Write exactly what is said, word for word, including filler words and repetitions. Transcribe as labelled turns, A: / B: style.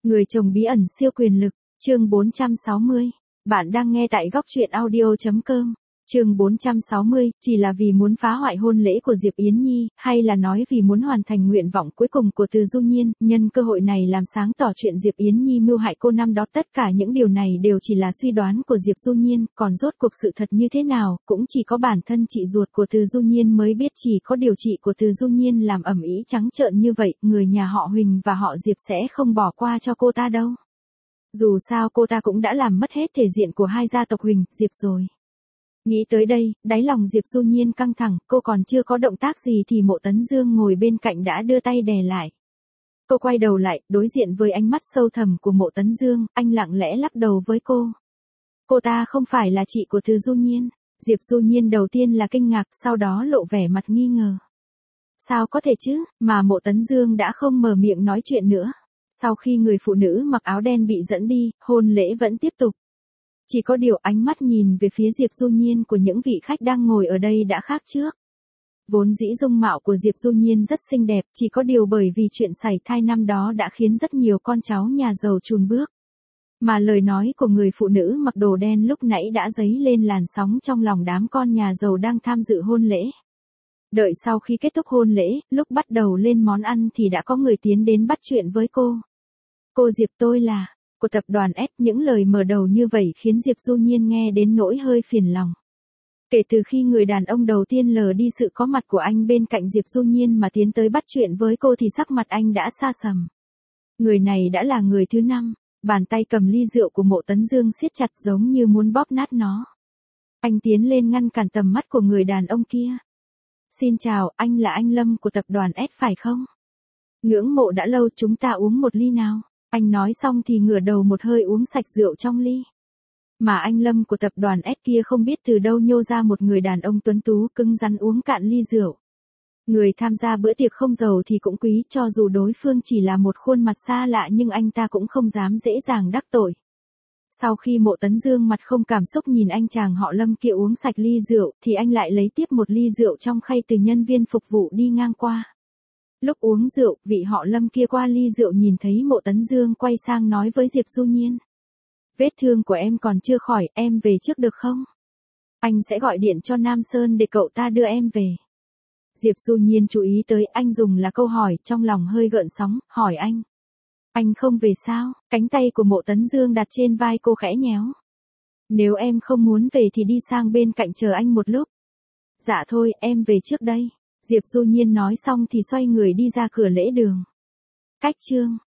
A: Người chồng bí ẩn siêu quyền lực, chương bốn trăm sáu mươi. Bạn đang nghe tại góc truyện audio chấm com. Chương bốn trăm sáu mươi, chỉ là vì muốn phá hoại hôn lễ của Diệp Yến Nhi, hay là nói vì muốn hoàn thành nguyện vọng cuối cùng của Từ Du Nhiên, nhân cơ hội này làm sáng tỏ chuyện Diệp Yến Nhi mưu hại cô năm đó. Tất cả những điều này đều chỉ là suy đoán của Diệp Du Nhiên, còn rốt cuộc sự thật như thế nào, cũng chỉ có bản thân chị ruột của Từ Du Nhiên mới biết. Chỉ có điều chị của Từ Du Nhiên làm ầm ĩ trắng trợn như vậy, người nhà họ Huỳnh và họ Diệp sẽ không bỏ qua cho cô ta đâu. Dù sao cô ta cũng đã làm mất hết thể diện của hai gia tộc Huỳnh, Diệp rồi. Nghĩ tới đây, đáy lòng Diệp Du Nhiên căng thẳng, cô còn chưa có động tác gì thì Mộ Tấn Dương ngồi bên cạnh đã đưa tay đè lại. Cô quay đầu lại, đối diện với ánh mắt sâu thẳm của Mộ Tấn Dương, anh lặng lẽ lắc đầu với cô. Cô ta không phải là chị của Từ Du Nhiên. Diệp Du Nhiên đầu tiên là kinh ngạc, sau đó lộ vẻ mặt nghi ngờ. Sao có thể chứ, mà Mộ Tấn Dương đã không mở miệng nói chuyện nữa. Sau khi người phụ nữ mặc áo đen bị dẫn đi, hôn lễ vẫn tiếp tục. Chỉ có điều ánh mắt nhìn về phía Diệp Du Nhiên của những vị khách đang ngồi ở đây đã khác trước. Vốn dĩ dung mạo của Diệp Du Nhiên rất xinh đẹp, chỉ có điều bởi vì chuyện sảy thai năm đó đã khiến rất nhiều con cháu nhà giàu chùn bước. Mà lời nói của người phụ nữ mặc đồ đen lúc nãy đã dấy lên làn sóng trong lòng đám con nhà giàu đang tham dự hôn lễ. Đợi sau khi kết thúc hôn lễ, lúc bắt đầu lên món ăn thì đã có người tiến đến bắt chuyện với cô. Cô Diệp, tôi là của tập đoàn S. Những lời mở đầu như vậy khiến Diệp Du Nhiên nghe đến nỗi hơi phiền lòng. Kể từ khi người đàn ông đầu tiên lờ đi sự có mặt của anh bên cạnh Diệp Du Nhiên mà tiến tới bắt chuyện với cô thì sắc mặt anh đã xa sầm. Người này đã là người thứ năm, bàn tay cầm ly rượu của Mộ Tấn Dương siết chặt giống như muốn bóp nát nó. Anh tiến lên ngăn cản tầm mắt của người đàn ông kia. Xin chào, anh là anh Lâm của tập đoàn S phải không? Ngưỡng mộ đã lâu, chúng ta uống một ly nào. Anh nói xong thì ngửa đầu một hơi uống sạch rượu trong ly. Mà anh Lâm của tập đoàn S kia không biết từ đâu nhô ra một người đàn ông tuấn tú cứng rắn uống cạn ly rượu. Người tham gia bữa tiệc không giàu thì cũng quý, cho dù đối phương chỉ là một khuôn mặt xa lạ nhưng anh ta cũng không dám dễ dàng đắc tội. Sau khi Mộ Tấn Dương mặt không cảm xúc nhìn anh chàng họ Lâm kia uống sạch ly rượu thì anh lại lấy tiếp một ly rượu trong khay từ nhân viên phục vụ đi ngang qua. Lúc uống rượu, vị họ Lâm kia qua ly rượu nhìn thấy Mộ Tấn Dương quay sang nói với Diệp Du Nhiên. Vết thương của em còn chưa khỏi, em về trước được không? Anh sẽ gọi điện cho Nam Sơn để cậu ta đưa em về. Diệp Du Nhiên chú ý tới anh dùng là câu hỏi, trong lòng hơi gợn sóng, hỏi anh. Anh không về sao? Cánh tay của Mộ Tấn Dương đặt trên vai cô khẽ nhéo. Nếu em không muốn về thì đi sang bên cạnh chờ anh một lúc. Dạ thôi, em về trước đây. Diệp Du Nhiên nói xong thì xoay người đi ra cửa lễ đường. Cách chương